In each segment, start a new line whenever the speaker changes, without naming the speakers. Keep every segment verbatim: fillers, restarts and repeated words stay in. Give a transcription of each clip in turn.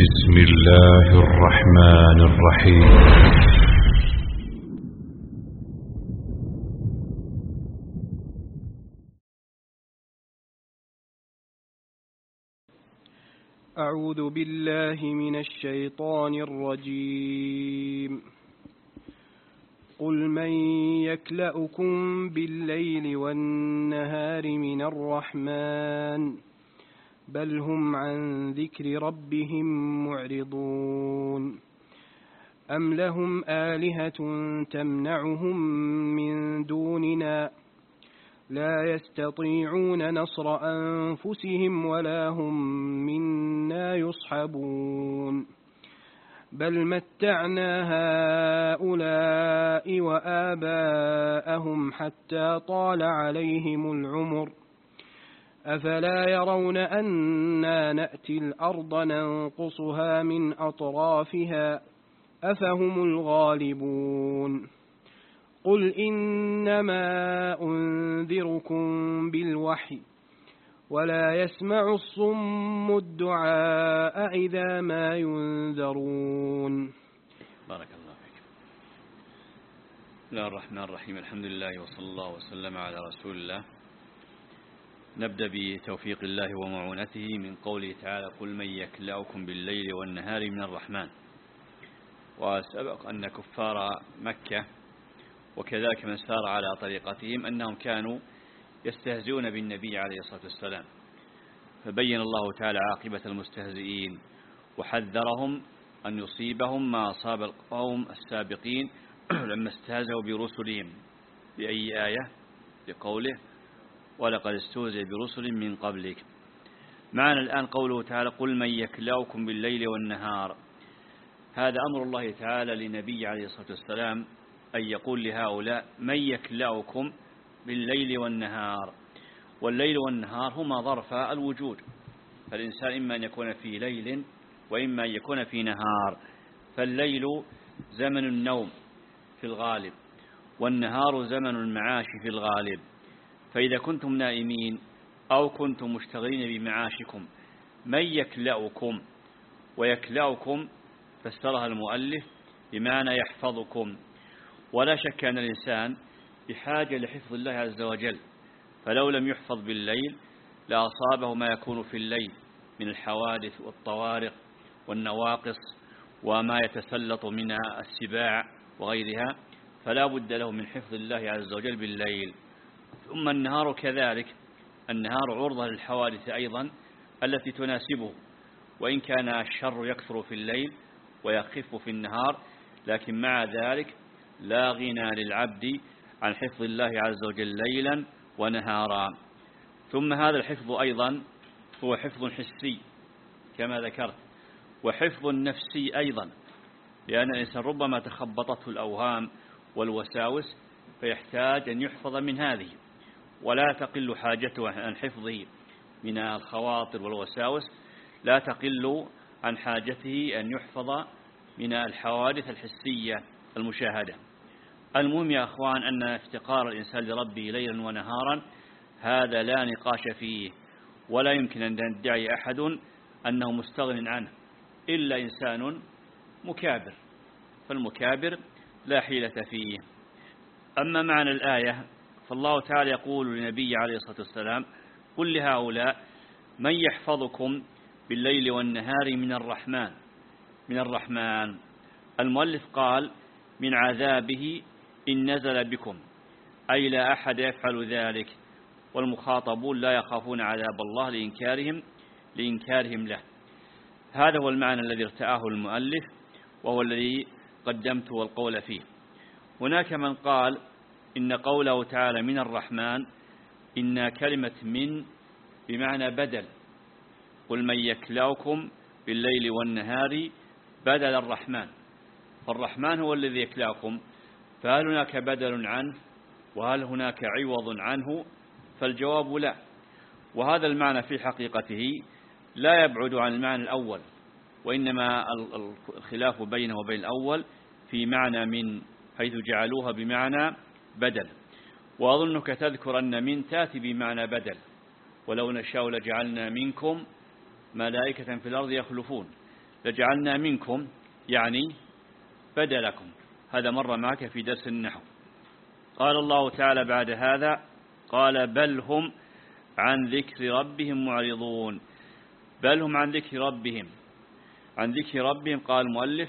بسم الله الرحمن الرحيم.
أعوذ بالله من الشيطان الرجيم. قل من يكلأكم بالليل والنهار من الرحمن بل هم عن ذكر ربهم معرضون أم لهم آلهة تمنعهم من دوننا لا يستطيعون نصر أنفسهم ولا هم منا يصحبون بل متعنا هؤلاء وآباءهم حتى طال عليهم العمر أفلا يرون أنا نأتي الأرض ننقصها من أطرافها أفهم الغالبون قل إنما أنذركم بالوحي ولا يسمع الصم الدعاء إذا ما ينذرون.
بارك الله فيك. بسم الله الرحمن الرحيم. الحمد لله وصلى الله وسلم على رسول الله. نبدأ بتوفيق الله ومعونته من قوله تعالى قل من يكلأكم بالليل والنهار من الرحمن. وسبق أن كفار مكة وكذلك من سار على طريقتهم أنهم كانوا يستهزئون بالنبي عليه الصلاة والسلام، فبين الله تعالى عاقبة المستهزئين وحذرهم أن يصيبهم ما أصاب القوم السابقين لما استهزئوا برسلهم. بأي آية؟ بقوله ولقد استهزئ برسل من قبلك. معنا الآن قوله تعالى قل من يكلأكم بالليل والنهار. هذا أمر الله تعالى لنبي عليه الصلاة والسلام أن يقول لهؤلاء من يكلأكم بالليل والنهار. والليل والنهار هما ظرف الوجود، فالإنسان إما أن يكون في ليل وإما أن يكون في نهار. فالليل زمن النوم في الغالب، والنهار زمن المعاش في الغالب. فإذا كنتم نائمين أو كنتم مشتغلين بمعاشكم من يكلأكم، ويكلأكم فسرها المؤلف بمعنى يحفظكم. ولا شك أن الإنسان بحاجة لحفظ الله عز وجل، فلو لم يحفظ بالليل لأصابه ما يكون في الليل من الحوادث والطوارق والنواقص وما يتسلط من السباع وغيرها، فلا بد له من حفظ الله عز وجل بالليل. ثم النهار كذلك، النهار عرضة للحوادث أيضا التي تناسبه، وإن كان الشر يكثر في الليل ويخف في النهار، لكن مع ذلك لا غنى للعبد عن حفظ الله عز وجل ليلا ونهارا. ثم هذا الحفظ أيضا هو حفظ حسي كما ذكرت، وحفظ نفسي أيضا، لأن الإنسان ربما تخبطته الأوهام والوساوس فيحتاج أن يحفظ من هذه، ولا تقل حاجته عن حفظه من الخواطر والوساوس، لا تقل عن حاجته أن يحفظ من الحوادث الحسية المشاهدة. المهم يا أخوان أن افتقار الإنسان لربه ليلا ونهارا هذا لا نقاش فيه، ولا يمكن أن يدعي أحد أنه مستغن عنه إلا إنسان مكابر، فالمكابر لا حيلة فيه. أما معنى الآية فالله تعالى يقول لنبي عليه الصلاة والسلام قل لهؤلاء من يحفظكم بالليل والنهار من الرحمن. من الرحمن المؤلف قال من عذابه إن نزل بكم، أي لا أحد يفعل ذلك، والمخاطبون لا يخافون عذاب الله لإنكارهم لإنكارهم له. هذا هو المعنى الذي ارتآه المؤلف، وهو الذي قدمت والقول فيه. هناك من قال إن قوله تعالى من الرحمن إن كلمة من بمعنى بدل، قل من يكلأكم بالليل والنهار بدل الرحمن، فالرحمن هو الذي يكلأكم، فهل هناك بدل عنه وهل هناك عوض عنه؟ فالجواب لا. وهذا المعنى في حقيقته لا يبعد عن المعنى الأول، وإنما الخلاف بينه وبين الأول في معنى من، حيث جعلوها بمعنى بدل. وأظنك تذكر أن من تأتي بمعنى بدل، ولو نشاء لجعلنا منكم ملائكة في الأرض يخلفون، لجعلنا منكم يعني بدلكم. هذا مر معك في درس النحو. قال الله تعالى بعد هذا قال بل هم عن ذكر ربهم معرضون. بل هم عن ذكر ربهم، عن ذكر ربهم قال المؤلف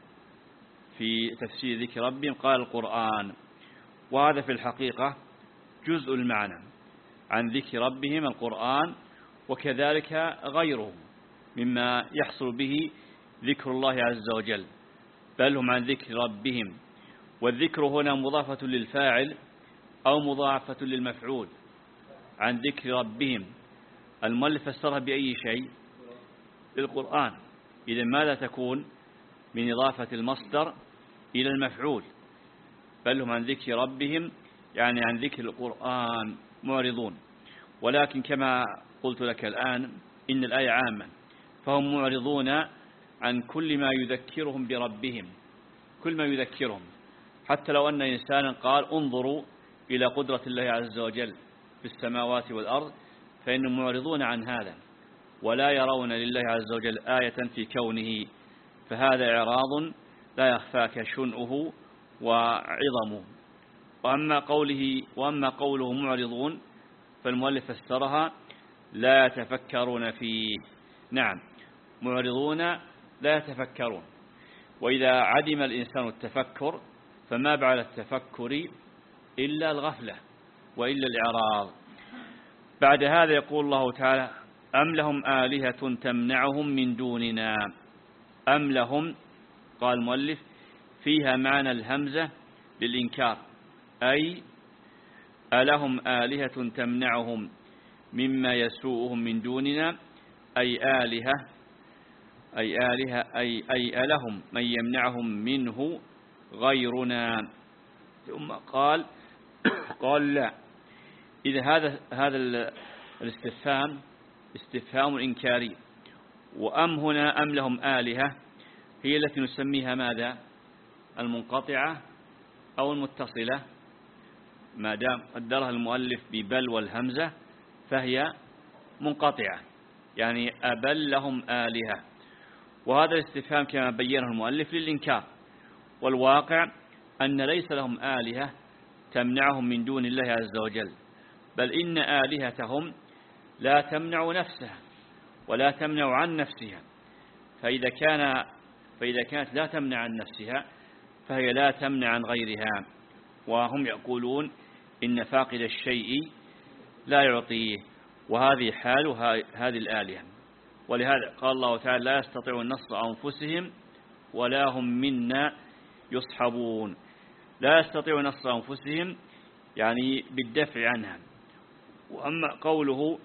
في تفسير ذكر ربهم قال القرآن، وهذا في الحقيقة جزء المعنى. عن ذكر ربهم القرآن، وكذلك غيره مما يحصل به ذكر الله عز وجل. بل هم عن ذكر ربهم، والذكر هنا مضافة للفاعل أو مضاعفة للمفعول. عن ذكر ربهم المؤلف فسرها بأي شيء؟ بالقرآن. إذا ماذا تكون؟ من إضافة المصدر إلى المفعول. بل هم عن ذكر ربهم يعني عن ذكر القرآن معرضون. ولكن كما قلت لك الآن إن الآية عامة، فهم معرضون عن كل ما يذكرهم بربهم، كل ما يذكرهم. حتى لو أن إنسانا قال انظروا إلى قدرة الله عز وجل في السماوات والأرض، فإنهم معرضون عن هذا ولا يرون لله عز وجل آية في كونه، فهذا إعراض لا يخفاك شنؤه وعظمه. وأما قوله وأما قوله معرضون فالمؤلف فسرها لا يتفكرون فيه. نعم، معرضون لا يتفكرون. وإذا عدم الإنسان التفكر فما بعد التفكر إلا الغفلة وإلا الإعراض. بعد هذا يقول الله تعالى أم لهم آلهة تمنعهم من دوننا. أم لهم قال المؤلف فيها معنى الهمزة للإنكار، أي ألهم آلهة تمنعهم مما يسوءهم من دوننا، أي آلهة أي آلهة أي, أي ألهم من يمنعهم منه غيرنا. ثم قال قال لا. إذا هذا هذا الاستفهام استفهام إنكاري. وأم هنا أم لهم آلهة هي التي نسميها ماذا؟ المنقطعة أو المتصلة. ما دام قدرها المؤلف ببل والهمزة فهي منقطعة، يعني أبل لهم آلهة. وهذا الاستفهام كما بينه المؤلف للإنكار، والواقع أن ليس لهم آلهة تمنعهم من دون الله عز وجل، بل إن آلهتهم لا تمنع نفسها ولا تمنع عن نفسها. فإذا كان فإذا كانت لا تمنع عن نفسها فهي لا تمنع عن غيرها. وهم يقولون إن فاقد الشيء لا يعطيه، وهذه حال هذه الآلهة. ولهذا قال الله تعالى لا يستطيعون نصر أنفسهم ولا هم منا يصحبون. لا يستطيعون نصر أنفسهم يعني بالدفع عنها. وأما قوله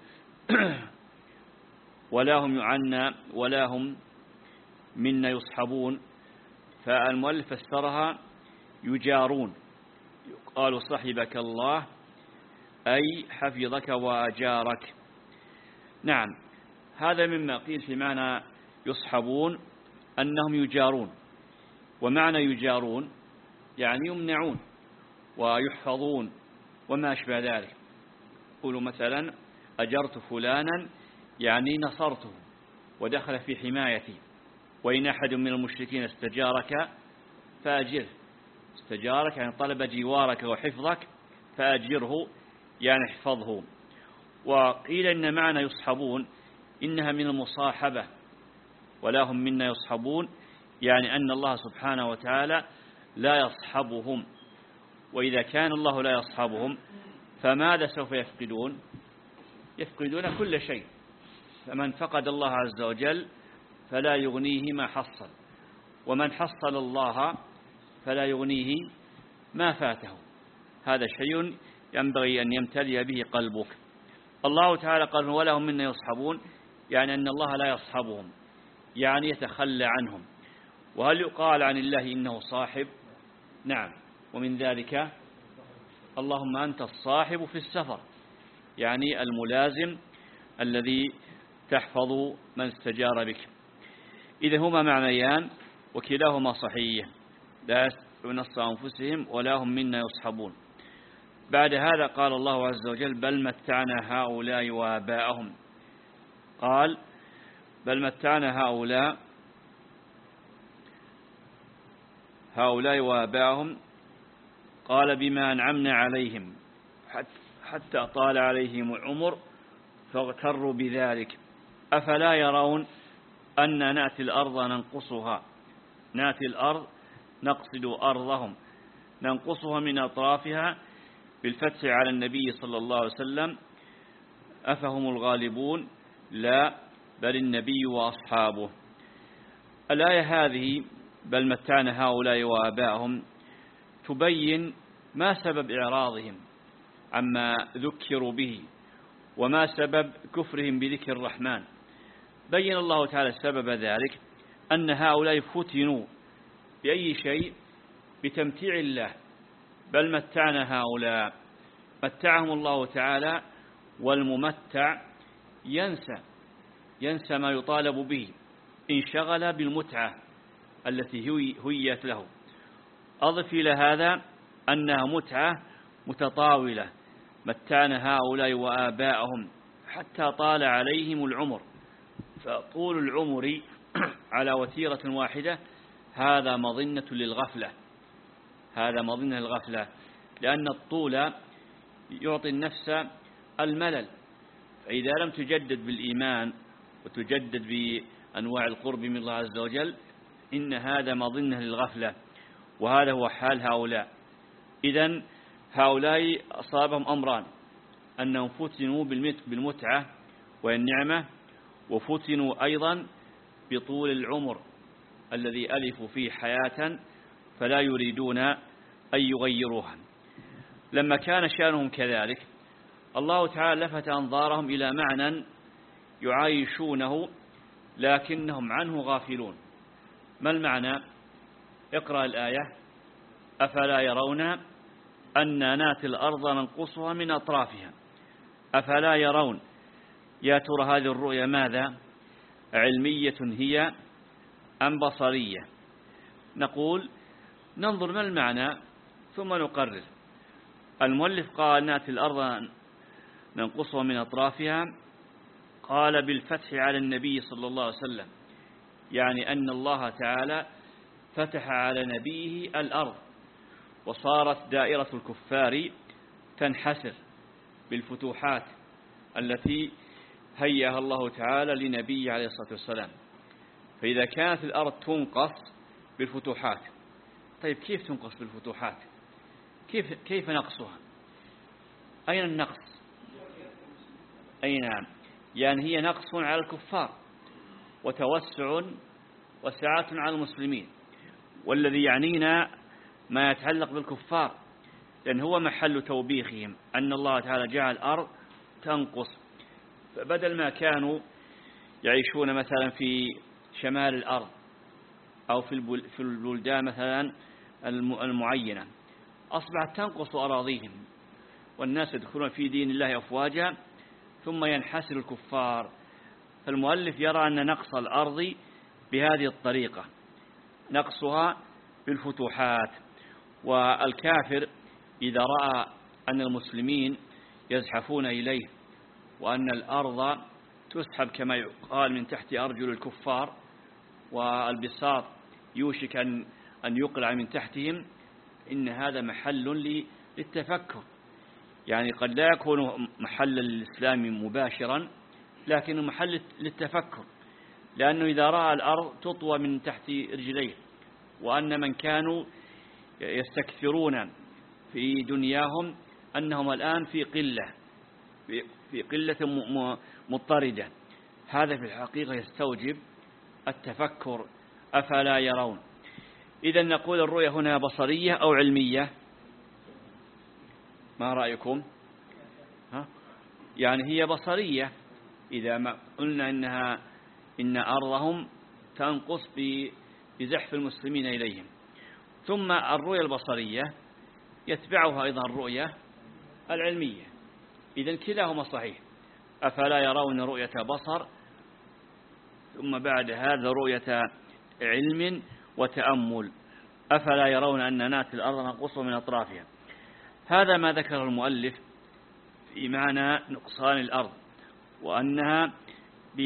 ولا هم عنا ولا هم منا يصحبون فالمؤلف فسرها يجارون. قالوا صحبك الله أي حفظك وأجارك. نعم، هذا مما قيل في معنى يصحبون أنهم يجارون. ومعنى يجارون يعني يمنعون ويحفظون وما أشبه ذلك. قولوا مثلا أجرت فلانا يعني نصرته ودخل في حمايتي. وإن أحد من المشركين استجارك فأجره. استجارك يعني طلب جوارك وحفظك، فأجره يعني احفظه. وقيل إن معنى يصحبون إنها من المصاحبة، ولا هم منا يصحبون يعني أن الله سبحانه وتعالى لا يصحبهم. وإذا كان الله لا يصحبهم فماذا سوف يفقدون؟ يفقدون كل شيء. فمن فقد الله عز وجل فلا يغنيه ما حصل، ومن حصل الله فلا يغنيه ما فاته. هذا شيء ينبغي أن يمتلئ به قلبك. الله تعالى قال ولا هم منا يصحبون يعني أن الله لا يصحبهم، يعني يتخلى عنهم. وهل يقال عن الله إنه صاحب؟ نعم، ومن ذلك اللهم أنت الصاحب في السفر، يعني الملازم الذي تحفظ من استجار بك. إذا هما معنيان وكلاهما صحيح، لا يستطيعون نصر أنفسهم ولا هم منا يصحبون. بعد هذا قال الله عز وجل بل متعنا هؤلاء وآباءهم. قال بل متعنا هؤلاء هؤلاء وآباءهم قال بما أنعمنا عليهم حتى طال عليهم العمر فاغتروا بذلك أفلا يرون أن نأتي الأرض ننقصها نأتي الأرض نقصد أرضهم ننقصها من أطرافها بالفتح على النبي صلى الله عليه وسلم أفهم الغالبون لا بل النبي وأصحابه. الآية هذه بل متعنا هؤلاء وآباءهم تبين ما سبب إعراضهم عما ذكروا به وما سبب كفرهم بذكر الرحمن. بين الله تعالى سبب ذلك أن هؤلاء فتنوا بأي شيء بتمتيع الله بل متعنا هؤلاء متعهم الله تعالى والممتع ينسى ينسى ما يطالب به انشغل بالمتعة التي هيت له. أضف إلى هذا أنها متعة متطاولة متعنا هؤلاء وآباءهم حتى طال عليهم العمر فطول العمر على وتيرة واحدة هذا مظنة للغفلة هذا مظنة للغفلة لأن الطول يعطي النفس الملل فإذا لم تجدد بالإيمان وتجدد بأنواع القرب من الله عز وجل إن هذا مظنة للغفلة وهذا هو حال هؤلاء. إذن هؤلاء أصابهم أمران أنهم فتنوا بالمتعة والنعمة وفتنوا أيضا بطول العمر الذي ألفوا فيه حياة فلا يريدون أن يغيروها. لما كان شأنهم كذلك الله تعالى لفت أنظارهم إلى معنى يعايشونه لكنهم عنه غافلون. ما المعنى؟ اقرأ الآية أفلا يرون أن ناتي الأرض ننقصها من أطرافها أفلا يرون. يا ترى هذه الرؤيا ماذا؟ علمية هي أم بصرية؟ نقول ننظر ما المعنى ثم نقرر. المؤلف قال ناتي الأرض ننقصها من أطرافها قال بالفتح على النبي صلى الله عليه وسلم يعني أن الله تعالى فتح على نبيه الأرض وصارت دائرة الكفار تنحسر بالفتوحات التي هيأها الله تعالى لنبيه عليه الصلاة والسلام. فإذا كانت الأرض تنقص بالفتوحات طيب كيف تنقص بالفتوحات؟ كيف, كيف نقصها؟ أين النقص؟ أي نعم يعني هي نقص على الكفار وتوسع وسعة على المسلمين والذي يعنينا ما يتعلق بالكفار لأن هو محل توبيخهم أن الله تعالى جعل الأرض تنقص. فبدل ما كانوا يعيشون مثلا في شمال الأرض أو في البلدان مثلا المعينة أصبحت تنقص أراضيهم والناس يدخلون في دين الله أفواجا ثم ينحسر الكفار. فالمؤلف يرى أن نقص الأرض بهذه الطريقة نقصها بالفتوحات. والكافر إذا رأى أن المسلمين يزحفون إليه وأن الأرض تسحب كما يقال من تحت أرجل الكفار والبساط يوشك أن أن يقلع من تحتهم إن هذا محل للتفكر يعني قد لا يكون محل الإسلام مباشرا لكنه محل للتفكر لأنه إذا رأى الأرض تطوى من تحت رجليه وأن من كانوا يستكثرون في دنياهم أنهم الآن في قلة في قلة مضطردة هذا في الحقيقة يستوجب التفكر أفلا يرون. إذا نقول الرؤية هنا بصرية أو علمية؟ ما رأيكم؟ ها؟ يعني هي بصرية إذا ما قلنا إنها إن أرضهم تنقص بزحف المسلمين إليهم. ثم الرؤية البصرية يتبعها أيضا الرؤية العلمية. إذن كلاهما صحيح أفلا يرون رؤية بصر ثم بعد هذا رؤية علم وتأمل أفلا يرون أن ناتي الأرض ننقصها من أطرافها. هذا ما ذكره المؤلف في معنى نقصان الأرض وأنها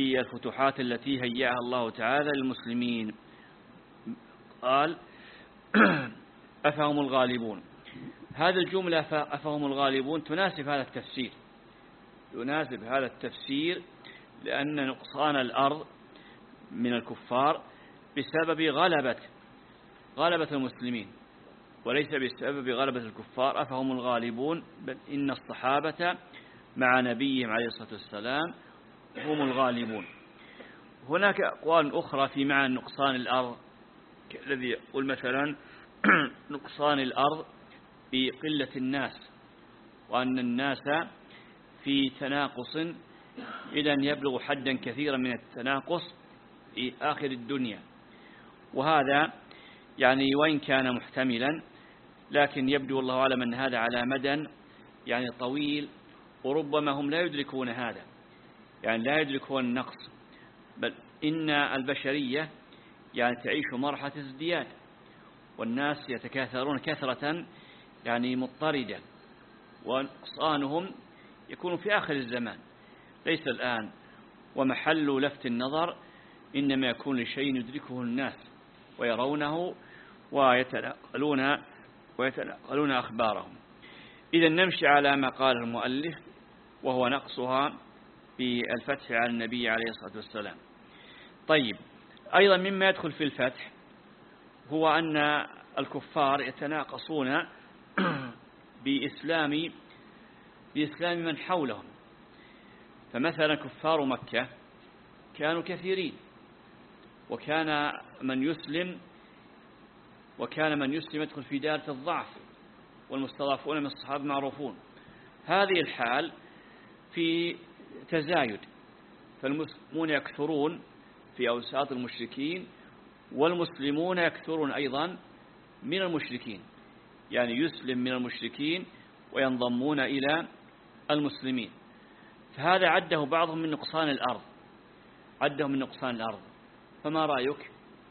بالفتوحات التي هيأها الله تعالى للمسلمين. قال أفهم الغالبون. هذه الجملة أفهم الغالبون تناسب هذا التفسير، يناسب هذا التفسير لأن نقصان الأرض من الكفار بسبب غلبة غلبة المسلمين، وليس بسبب غلبة الكفار. أفهم الغالبون، بل إن الصحابة مع نبيهم عليه الصلاة والسلام هم الغالبون. هناك أقوال أخرى في معنى نقصان الأرض، الذي يقول مثلا نقصان الأرض بقلة الناس، وأن الناس في تناقص إذا يبلغ حدا كثيرا من التناقص في آخر الدنيا. وهذا يعني وإن كان محتملا، لكن يبدو الله أعلم أن هذا على مدى يعني طويل، وربما هم لا يدركون هذا، يعني لا يدركون النقص، بل إن البشرية يعني تعيش مرحلة ازدياد، والناس يتكاثرون كثرة يعني مضطردة، ونقصانهم يكون في آخر الزمان ليس الآن. ومحل لفت النظر إنما يكون لشيء يدركه الناس ويرونه ويتنقلون ويتنقلون أخبارهم. إذا نمشي على ما قال المؤلف، وهو نقصها بالفتح على النبي عليه الصلاة والسلام. طيب، أيضا مما يدخل في الفتح هو أن الكفار يتناقصون بإسلام بإسلام من حولهم. فمثلا كفار مكة كانوا كثيرين، وكان من يسلم وكان من يسلم يدخل في دائرة الضعف، والمستضعفون من الصحابة معروفون. هذه الحال في تزايد، فالمسلمون يكثرون في أوساط المشركين، والمسلمون يكثرون أيضا من المشركين، يعني يسلم من المشركين وينضمون إلى المسلمين. فهذا عده بعضهم من نقصان الأرض، عده من نقصان الأرض. فما رأيك؟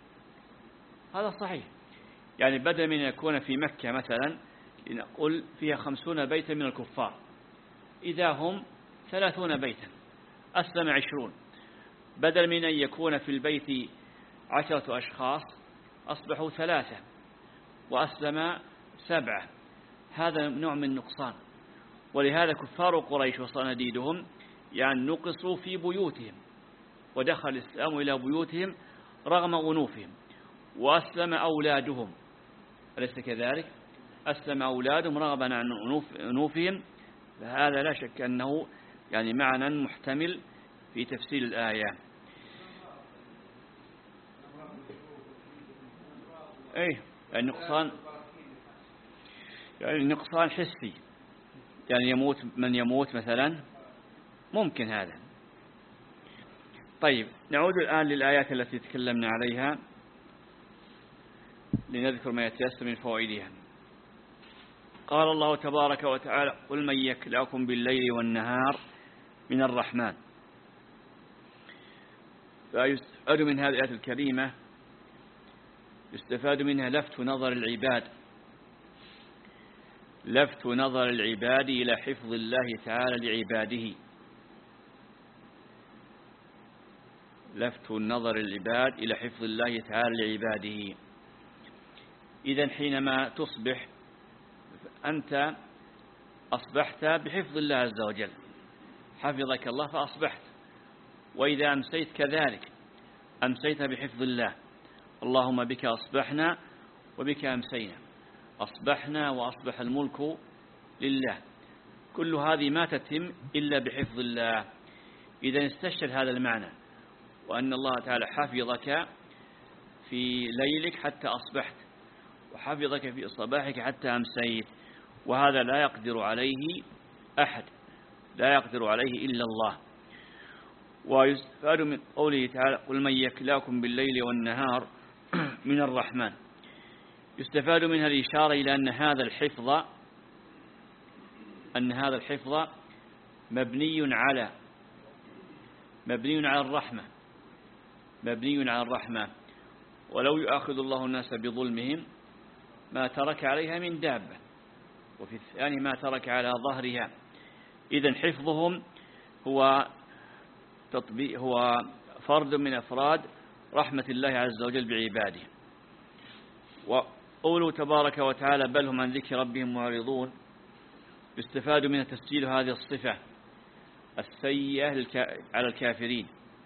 هذا صحيح، يعني بدل من يكون في مكة مثلا لنقول فيها خمسون بيتا من الكفار، إذا هم ثلاثون بيتا أسلم عشرون، بدل من أن يكون في البيت عشرة أشخاص أصبحوا ثلاثة وأسلم سبعة. هذا نوع من النقصان. ولهذا كفار قريش وصناديدهم يعني نقصوا في بيوتهم، ودخل الإسلام إلى بيوتهم رغم أنوفهم، وأسلم أولادهم، أليس كذلك؟ أسلم أولادهم رغبا عن أنوفهم. فهذا لا شك أنه يعني معنى محتمل في تفسير الآية. أي النقصان يعني نقصان حسي، يعني يموت من يموت مثلا، ممكن هذا. طيب، نعود الآن للآيات التي تكلمنا عليها لنذكر ما يتيسر من فوائدها. قال الله تبارك وتعالى: قل من يكلأكم بالليل والنهار من الرحمن. فيستفاد من هذه الآية الكريمة يستفاد منها لفت نظر العباد لفت نظر العباد إلى حفظ الله تعالى لعباده لفت النظر العباد إلى حفظ الله تعالى لعباده. إذن حينما تصبح أنت أصبحت بحفظ الله عز وجل، حفظك الله فأصبحت. وإذا أمسيت كذلك أمسيت بحفظ الله. اللهم بك أصبحنا وبك أمسينا، أصبحنا وأصبح الملك لله. كل هذه ما تتم إلا بحفظ الله. إذا استشهد هذا المعنى، وأن الله تعالى حفظك في ليلك حتى أصبحت، وحفظك في صباحك حتى أمسيت، وهذا لا يقدر عليه أحد، لا يقدر عليه إلا الله. ويستفاد من قوله تعالى: قل من يكلاكم بالليل والنهار من الرحمن. يستفاد منها الإشارة إلى أن هذا الحفظ أن هذا الحفظ مبني على مبني على الرحمة مبني على الرحمة ولو يؤاخذ الله الناس بظلمهم ما ترك عليها من دابة، وفي الثاني ما ترك على ظهرها. إذن حفظهم هو تطبيق هو فرد من أفراد رحمة الله عز وجل بعباده. قوله تبارك وتعالى بل هم عن ذكر ربهم معرضون، يستفاد من تسجيل هذه الصفة السيئة على الكافرين،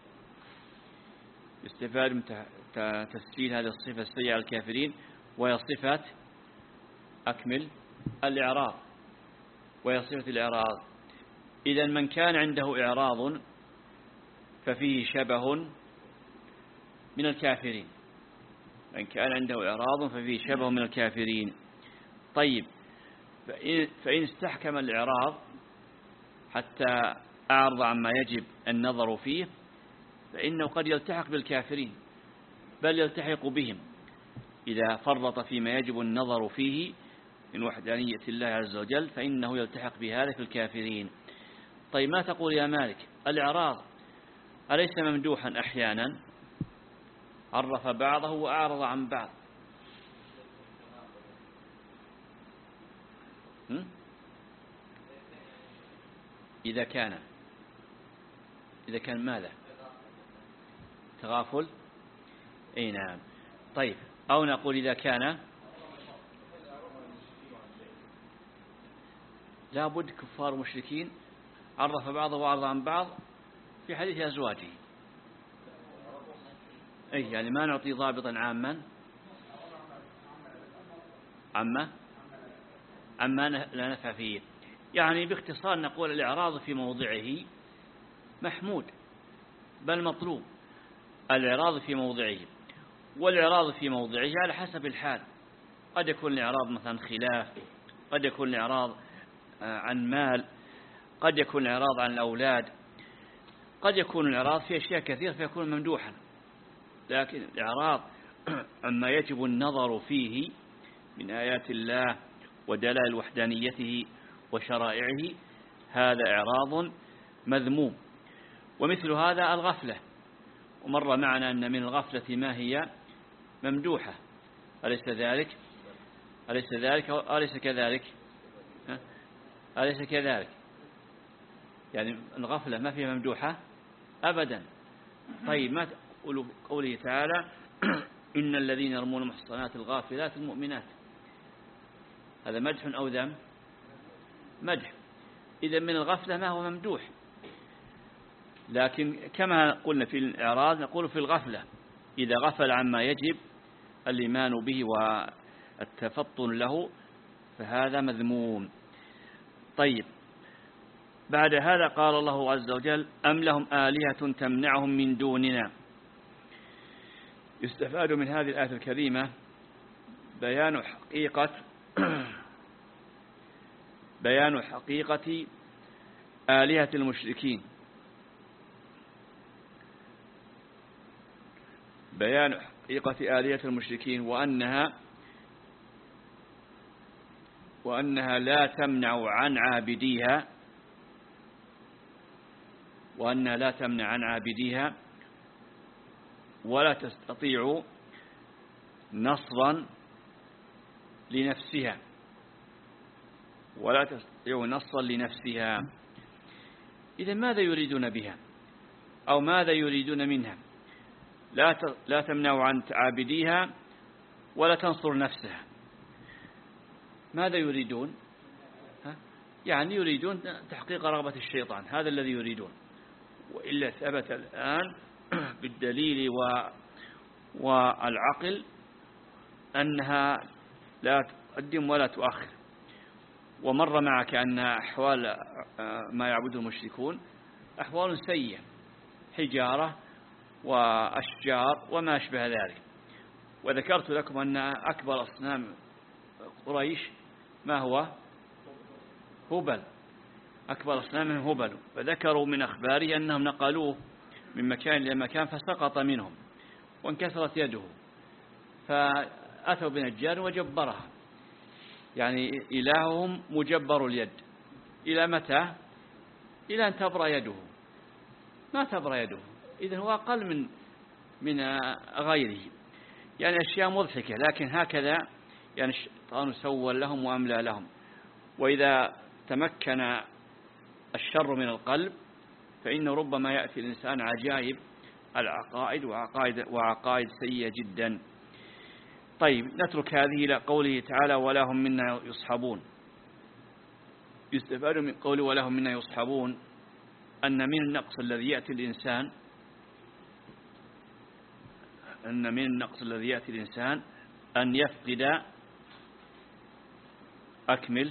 يستفاد من تسجيل هذه الصفة السيئة على الكافرين، وهي صفة أكمل الإعراض، وهي صفة الإعراض. إذا من كان عنده إعراض ففيه شبه من الكافرين، من كان عنده إعراض ففيه شبه من الكافرين. طيب، فإن, فإن استحكم الإعراض حتى أعرض عما يجب النظر فيه، فإنه قد يلتحق بالكافرين، بل يلتحق بهم إذا فرط فيما يجب النظر فيه من وحدانية الله عز وجل، فإنه يلتحق بهذا في الكافرين. طيب، ما تقول يا مالك؟ الإعراض أليس ممدوحا أحيانا؟ عرف بعضه وأعرض عن بعض. إذا كان إذا كان ماذا؟ تغافل. أي نعم. طيب، أو نقول إذا كان لابد كفار مشركين عرف بعضه وأعرض عن بعض في حديث أزواجه. أي يعني ما نعطي ضابطا عاما عما عما لا نفع فيه. يعني باختصار نقول الإعراض في موضعه محمود بل مطلوب، الإعراض في موضعه، والإعراض في موضعه على حسب الحال. قد يكون الإعراض مثلا خلاف، قد يكون الإعراض عن مال، قد يكون الإعراض عن الأولاد، قد يكون الإعراض في أشياء كثيرة فيكون ممدوحا. لكن الإعراض عما يجب النظر فيه من آيات الله ودلائل وحدانيته وشرائعه، هذا إعراض مذموم. ومثل هذا الغفلة، ومر معنا أن من الغفلة ما هي ممدوحة، أليس ذلك؟ أليس ذلك أليس كذلك؟ أليس كذلك؟ يعني الغفلة ما فيها ممدوحة أبدا. طيب، ما تقول قوله تعالى إن الذين يرمون المحصنات الغافلات المؤمنات، هذا مدح أو ذم؟ مدح. إذا من الغفلة ما هو ممدوح. لكن كما قلنا في الإعراض نقول في الغفلة، إذا غفل عما يجب الإيمان به والتفطن له فهذا مذموم. طيب، بعد هذا قال الله عز وجل أم لهم آلهة تمنعهم من دوننا. يستفاد من هذه الآية الكريمة بيان حقيقة بيان حقيقة آلهة المشركين، بيان حقيقة آلهة المشركين وأنها وأنها لا تمنع عن عابديها وأنها لا تمنع عن عابديها ولا تستطيع نصرا لنفسها ولا تستطيع نصرا لنفسها. إذا ماذا يريدون بها أو ماذا يريدون منها؟ لا لا تمنع عن عابديها ولا تنصر نفسها. ماذا يريدون؟ ها؟ يعني يريدون تحقيق رغبة الشيطان، هذا الذي يريدون. وإلا ثبت الآن بالدليل والعقل أنها لا تقدم ولا تؤخر. ومر معك أن أحوال ما يعبده المشركون أحوال سيئة، حجارة وأشجار وما أشبه ذلك. وذكرت لكم أن أكبر أصنام قريش ما هو؟ هبل، أكبر أصنامهم هبل. فذكروا من أخباره أنهم نقلوه من مكان إلى مكان فسقط منهم وانكسرت يده، فأتوا بنجار وجبرها. يعني إلههم مجبر اليد. إلى متى؟ إلى أن تبرأ يده. ما تبرأ يده، إذن هو أقل من من غيره. يعني أشياء مضحكة، لكن هكذا يعني الشيطان سول لهم وأملى لهم. وإذا تمكن الشر من القلب فإنه ربما يأتي الإنسان عجائب العقائد وعقائد, وعقائد سيئة جدا. طيب نترك هذه إلى قوله تعالى ولا هم منا يصحبون. يستفاد من قوله ولا هم منا يصحبون أن من النقص الذي يأتي الإنسان أن من النقص الذي يأتي الإنسان أن يفقد أكمل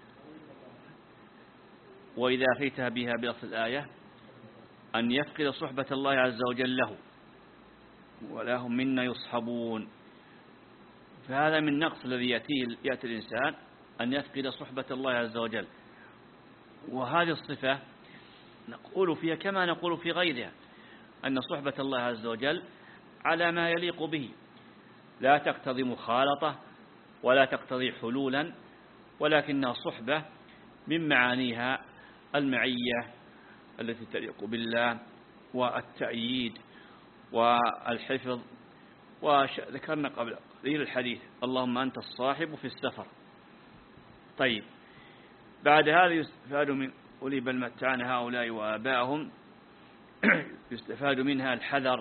وإذا أتيتها بها بلفظ الآية أن يفقد صحبة الله عز وجل له ولا هم منا يصحبون. فهذا من النقص الذي يأتي, يأتي الإنسان أن يفقد صحبة الله عز وجل. وهذه الصفة نقول فيها كما نقول في غيرها أن صحبة الله عز وجل على ما يليق به، لا تقتضي مخالطة ولا تقتضي حلولا، ولكنها صحبة من معانيها المعية التي تليق بالله والتأييد والحفظ. وذكرنا قبل قليل الحديث اللهم أنت الصاحب في السفر. طيب بعد هذا يستفاد من قولي بل متعنا هؤلاء وآباءهم يستفاد منها الحذر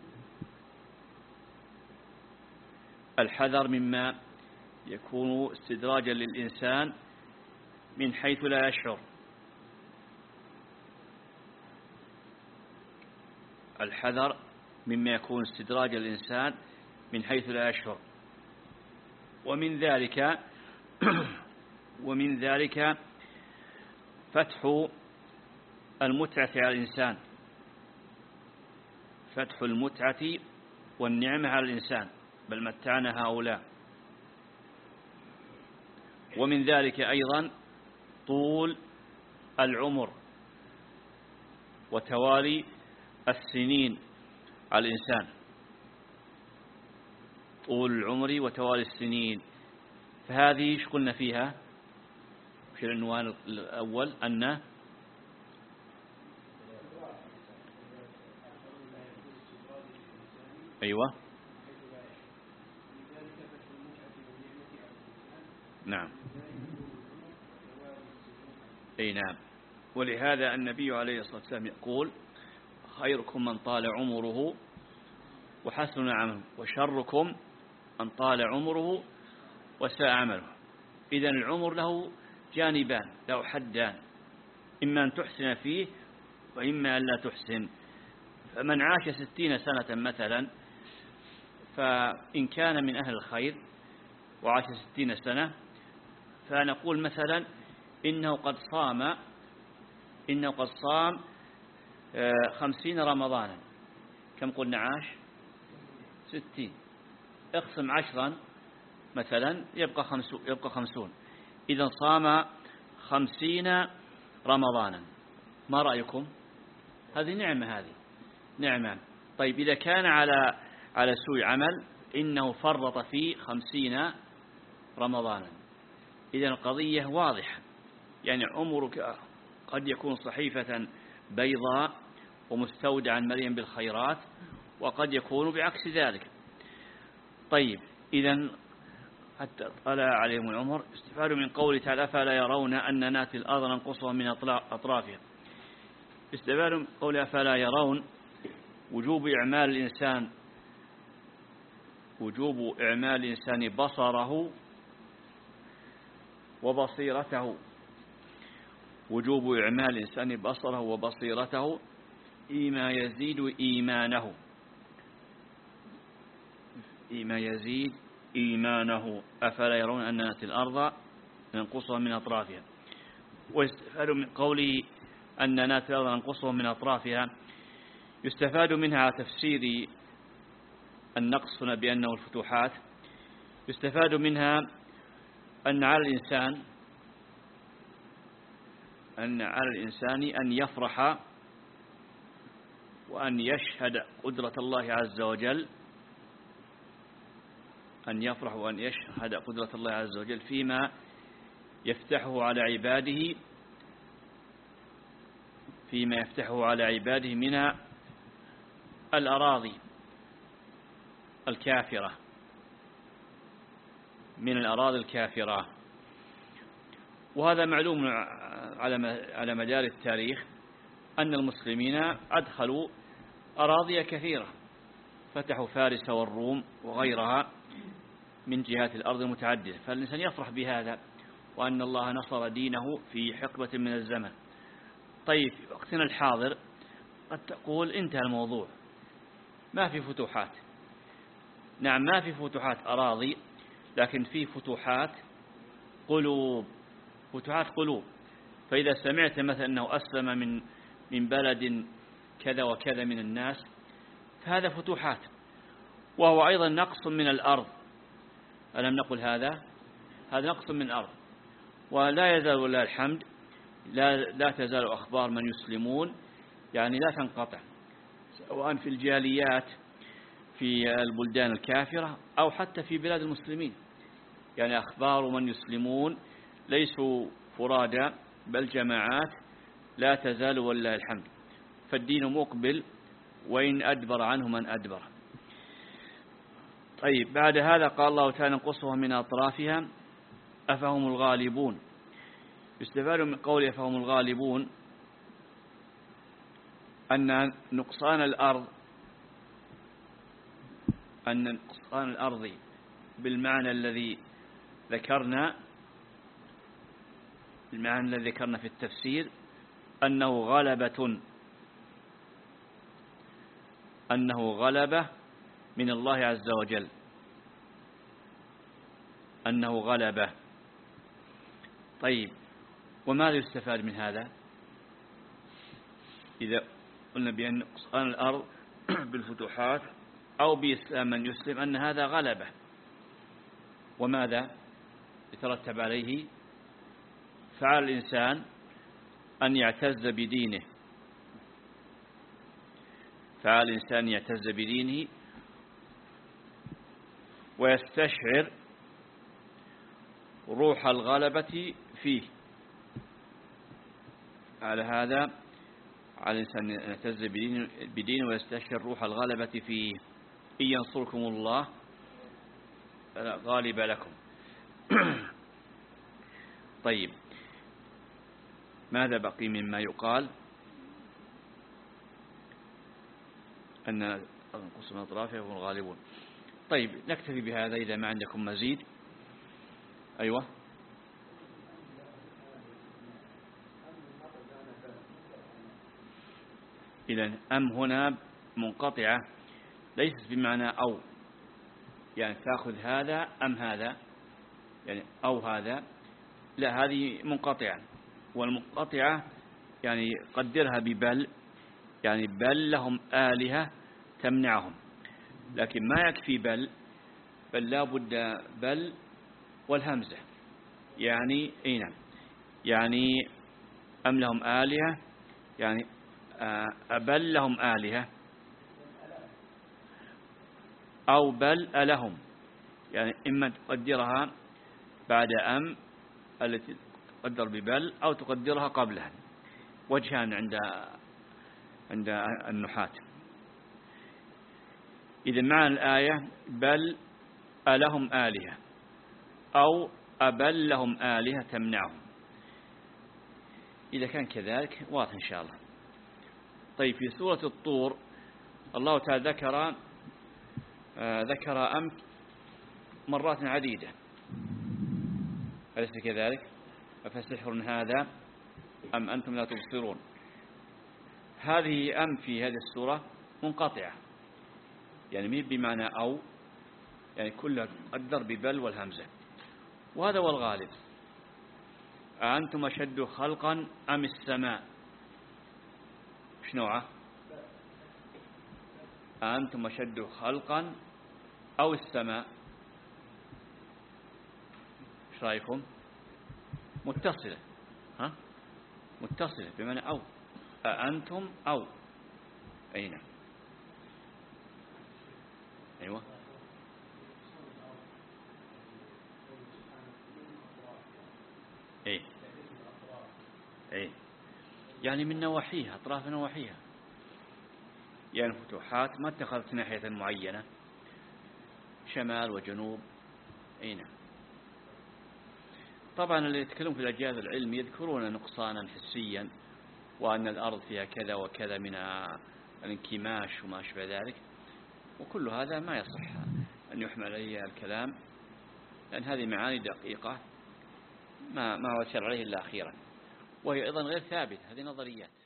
الحذر مما يكون استدراجا للإنسان من حيث لا يشعر. الحذر مما يكون استدراجا للإنسان من حيث لا يشعر. ومن ذلك ومن ذلك فتح المتعة على الإنسان، فتح المتعة والنعمة على الإنسان بل متعنا هؤلاء. ومن ذلك أيضا طول العمر وتوالي السنين على الإنسان، طول العمر وتوالي السنين. فهذه ايش قلنا فيها في العنوان الأول؟ أن أيوة نعم أي نعم. ولهذا النبي عليه الصلاة والسلام يقول خيركم من طال عمره وحسن عمله وشركم من طال عمره وساء عمله. إذن العمر له جانبان، له حدان، إما أن تحسن فيه وإما أن لا تحسن. فمن عاش ستين سنة مثلا فإن كان من أهل الخير وعاش ستين سنة فنقول مثلا إنه قد صام إنه قد صام خمسين رمضانا. كم قلنا عاش؟ ستين. اقسم عشرا مثلا يبقى خمسون, يبقى خمسون. إذا صام خمسين رمضانا. ما رأيكم؟ هذه نعمة، هذه نعمة. طيب إذا كان على على سوء عمل إنه فرط في خمسين رمضانا. إذا القضية واضحة، يعني عمرك قد يكون صحيفة بيضاء ومستودعا مليا بالخيرات، وقد يكون بعكس ذلك. طيب إذا حتى طلع عليهم العمر. استفاد من قوله تعالى فلا يرون أن ناتي الأرض ننقصها من أطرافها. استفاد من قوله فلا يرون وجوب إعمال الإنسان وجوب إعمال الإنسان بصره وبصيرته وجوب إعمال الإنسان بصره وبصيرته فيما يزيد إيمانه فيما يزيد إيمانه. أفلا يرون أن نأتي الأرض ننقصها من أطرافها. ويستفاد من قوله أن نأتي الأرض ننقصها من أطرافها يستفاد منها على تفسير النقص بأنه الفتوحات. يستفاد منها أن على الإنسان أن على الإنسان أن يفرح وأن يشهد قدرة الله عز وجل أن يفرح وأن يشهد قدرة الله عز وجل فيما يفتحه على عباده فيما يفتحه على عباده من الأراضي الكافرة من الأراضي الكافرة. وهذا معلوم على مدار التاريخ أن المسلمين أدخلوا أراضي كثيرة، فتحوا فارس والروم وغيرها من جهات الأرض المتعددة، فالإنسان يفرح بهذا وأن الله نصر دينه في حقبة من الزمن. طيب في وقتنا الحاضر قد تقول انتهى الموضوع، ما في فتوحات. نعم ما في فتوحات أراضي، لكن في فتوحات قلوب، فتوحات قلوب. فإذا سمعت مثلا أنه أسلم من من بلد كذا وكذا من الناس، فهذا فتوحات، وهو أيضا نقص من الأرض. ألم نقل هذا؟ هذا نقص من الأرض. ولا يزال والله الحمد لا, لا تزال أخبار من يسلمون يعني لا تنقطع، سواء في الجاليات في البلدان الكافرة أو حتى في بلاد المسلمين. يعني أخبار من يسلمون ليسوا فرادى بل جماعات لا تزال والله الحمد. فالدين مقبل وإن أدبر عنه من أدبر. طيب بعد هذا قال الله تعالى نقصها من أطرافها أفهم الغالبون. يستفاد من قول أفهم الغالبون أن نقصان الأرض أن نقصان الأرض بالمعنى الذي ذكرنا المعنى الذي ذكرنا في التفسير أنه غلبة أنه غلبة من الله عز وجل، أنه غلبة. طيب وماذا يستفاد من هذا؟ إذا قلنا بأن نقصان الأرض بالفتوحات أو بإسلام من يسلم أن هذا غلبة، وماذا يترتب عليه؟ فعل الإنسان أن يعتز بدينه، فعل الإنسان يعتز بدينه ويستشعر روح الغلبة فيه. على هذا على الإنسان يعتز بدينه ويستشعر روح الغلبة فيه. إن ينصركم الله غالب لكم. طيب ماذا بقي مما يقال؟ أن نقص من أطرافها هم الغالبون. طيب نكتفي بهذا إذا ما عندكم مزيد. أيوة إذن أم هنا منقطعة ليست بمعنى أو، يعني تأخذ هذا أم هذا، يعني أو هذا، لا هذه منقطعة. والمنقطعة يعني قدرها ببل، يعني بل لهم آلهة تمنعهم، لكن ما يكفي بل بل لا بد بل والهمزة. يعني أين يعني أم لهم آلهة، يعني أبل لهم آلهة أو بل ألهم، يعني إما تقدرها بعد أم التي تقدر ببل أو تقدرها قبلها. وجهان عند عند النحاة. إذا معنى الآية بل ألهم آلهة أو أبل لهم آلهة تمنعهم. إذا كان كذلك واضح إن شاء الله. طيب في سورة الطور الله تعالى ذكر آه ذكر أم مرات عديدة، أليس كذلك؟ أفسحر هذا أم أنتم لا تبصرون. هذه أم في هذه السورة منقطعة، يعني مين بمعنى أو، يعني كلها قدر ببل والهمزة، وهذا هو الغالب. أأنتم أشد خلقا أم السماء؟ ايش نوعه؟ أأنتم أشد خلقا أو السماء؟ ايش رأيكم؟ متصلة، ها متصلة بمعنى أو، أأنتم أو أين؟ أيوة إيه إيه يعني من نواحيها، أطراف نواحيها، يعني فتوحات ما اتخذت ناحية معينة، شمال وجنوب. أين؟ طبعا اللي يتكلمون في الأجيال العلم يذكرون نقصانا حسيا، وأن الأرض فيها كذا وكذا من الانكماش وما شابه ذلك، وكل هذا ما يصح أن يحمل عليه الكلام لأن هذه معاني دقيقة ما ما وشر عليه إلا أخيرا، وهي أيضا غير ثابت، هذه نظريات.